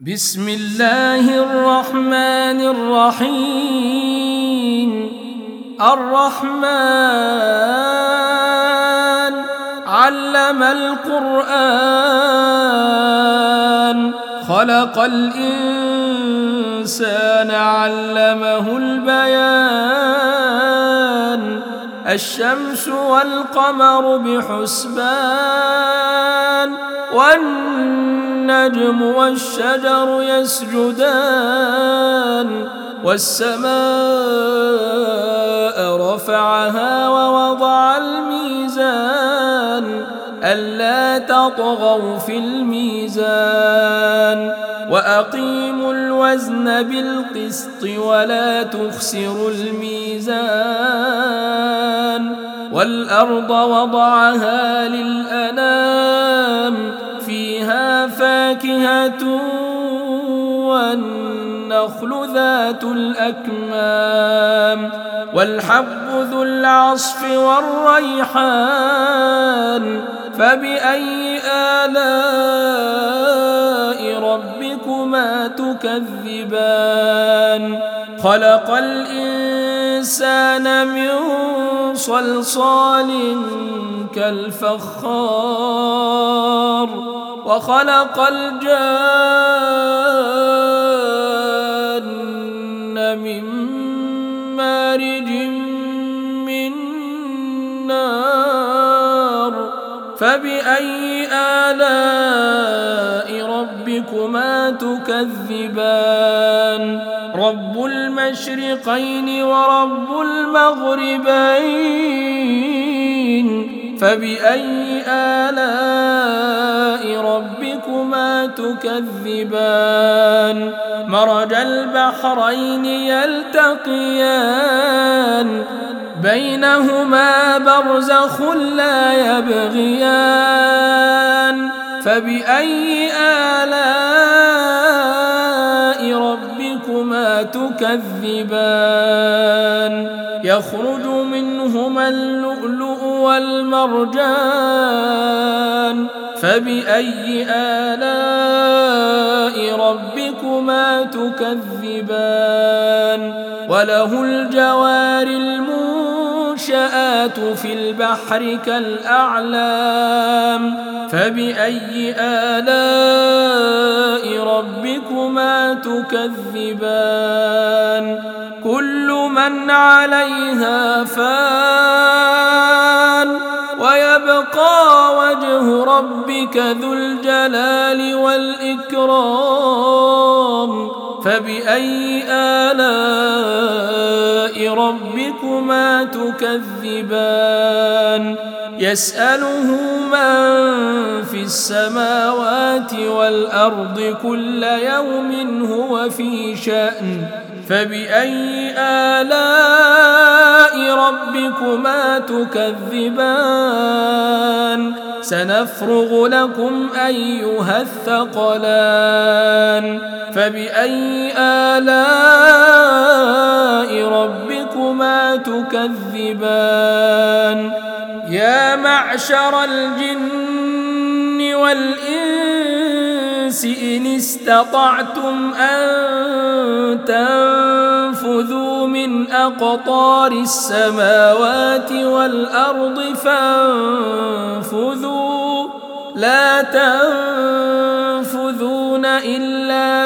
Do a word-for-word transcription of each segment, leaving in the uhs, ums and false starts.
بسم الله الرحمن الرحيم. الرحمن علم القرآن، خلق الإنسان علمه البيان. الشمس والقمر بحسبان، والنجم والشجر يسجدان. والسماء رفعها ووضع الميزان، ألا تطغوا في الميزان. وأقيموا الوزن بالقسط ولا تخسروا الميزان. والأرض وضعها للأنام، فيها فاكهة والنخل ذات الأكمام، والحب ذو العصف والريحان. فبأي آلاء ربكما تكذبان؟ خلق الإنسان من صلصال كالفخار، وخلق الجان من مارج من نار. فبأي آلاء ربكما تكذبان؟ رب المشرقين ورب المغربين. فبأي آلاء ربكما تكذبان؟ مرج البحرين يلتقيان، بينهما برزخ لا يبغيان. فبأي آلاء ربكما تكذبان؟ يخرج منهما اللؤلؤ والمرجان. فبأي آلاء ربكما تكذبان؟ وله الجوار المنشآت في البحر كالأعلام. فبأي آلاء ربكما تكذبان؟ كل من عليها فان، ويبقى وجه ربك ذو الجلال والإكرام. فبأي آلاء ربكما تكذبان؟ يسأله من في السماوات والأرض كل يوم هو في شأن. فبأي آلاء ربكما تكذبان؟ سنفرغ لكم أيها الثقلان. فبأي آلاء ربكما تكذبان؟ يا معشر الجن والإنس إن استطعتم أن تنفذوا من أقطار السماوات والأرض فانفذوا، لا تنفذون إلا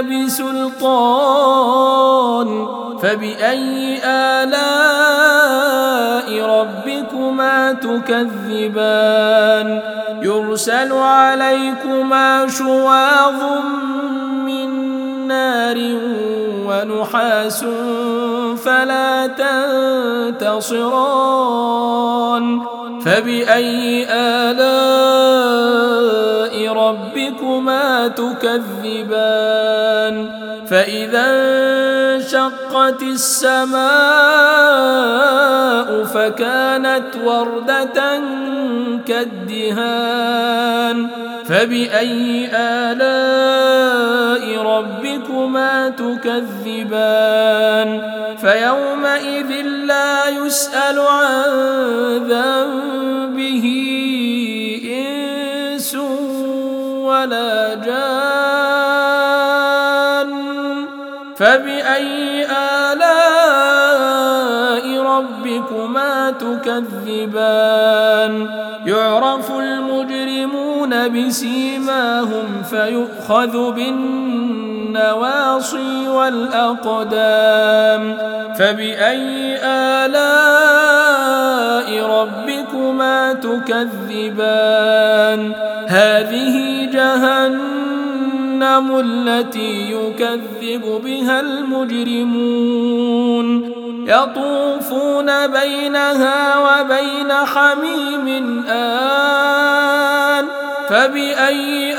بسلطان. فبأي آلاء ربكما تكذبان؟ يرسل عليكما شواظ من نار ونحاس فلا تنتصران. فبأي آلاء ربكما تكذبان؟ فإذا انشقت السماء فكانت وردة كالدهان. فبأي آلاء ربكما تكذبان؟ فيومئذ لا يسأل عن ذنبه إنس ولا جان. فبأي آلاء ربكما تكذبان يعرف المجرمون بسيماهم فيؤخذ بالنواصي والأقدام فبأي آلاء ربكما تكذبان هذه جهنم التي يكذب بها المجرمون يطوفون بينها وبين حميم آن فبأي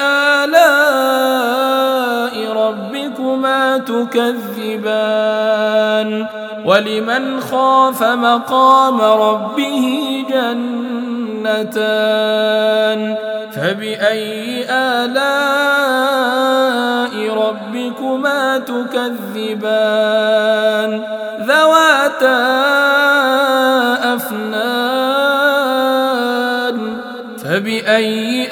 آلاء ربكما تكذبان ولمن خاف مقام ربه جنتان فبأي آلاء ربكما تكذبان ذواتا أفنان فبأي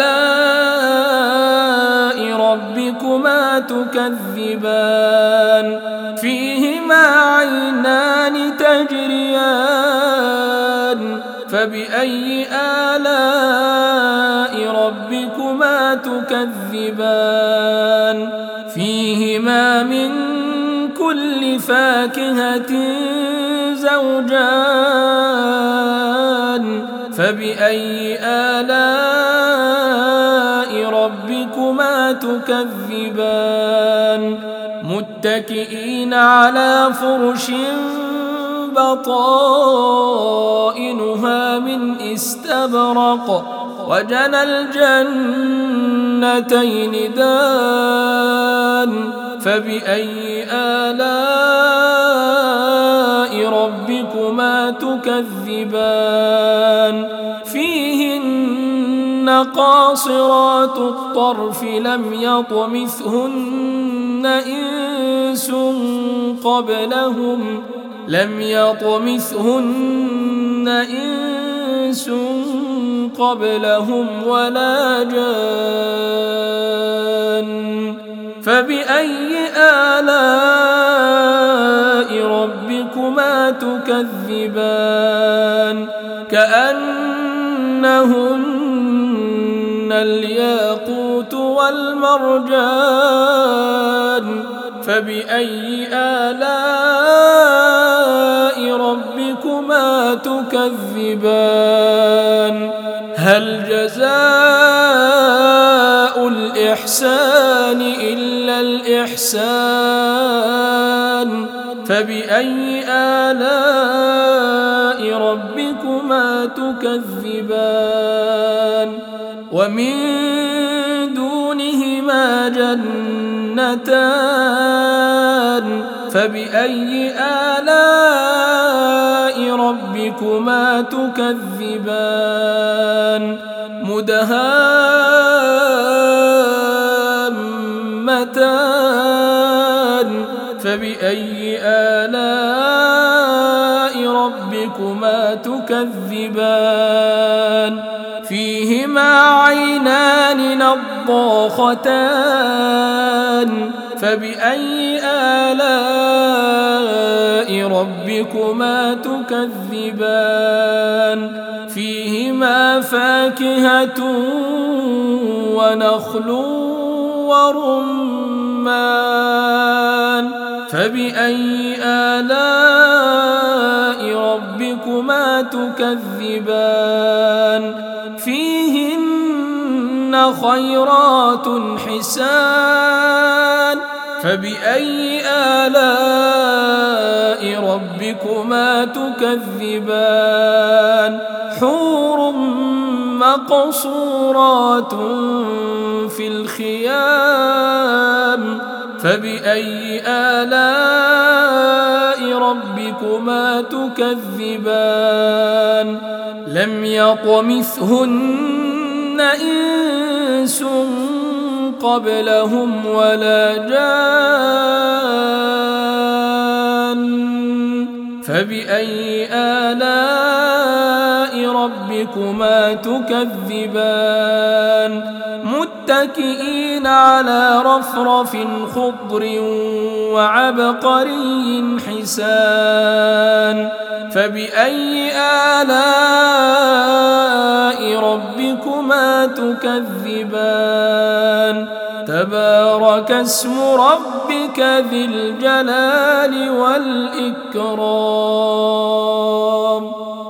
آلاء ربكما تكذبان فيهما عينان تجريان فبأي آلاء ربكما تكذبان فيهما من كل فاكهة زوجان فبأي آلاء ربكما تكذبان متكئين على فرش بطائنها من استبرق وجنى الجنتين دان فبأي آلاء ربكما تكذبان فيهن قاصرات الطرف لم يطمثهن إنس قبلهم لم يطمثهن إنس قبلهم ولا جان فبأي آلاء ربكما تكذبان كأنهن الياقوت والمرجان فبأي آلاء ربكما تكذبان هل جزاء الإحسان إلا الإحسان فبأي آلاء ربكما تكذبان ومن دونهما جنتان فبأي آلاء ربكما تكذبان مدهامتان فبأي آلاء ربكما تكذبان فيهما عينان نضاختان فبأي آلاء ربكما تكذبان فيهما فاكهة ونخل ورمان فبأي آلاء ربكما تكذبان فيهن خيرات حسان فبأي آلاء ربكما تكذبان حور مقصورات في الخيام فبأي آلاء ربكما تكذبان لم يطمثهن إنس قبلهم ولا جان فبأي آلاء ربكما تكذبان متكئين على رفرف خضر وعبقري حسان فبأي آلاء ربكما تكذبان تبارك اسم ربك ذي الجلال والإكرام.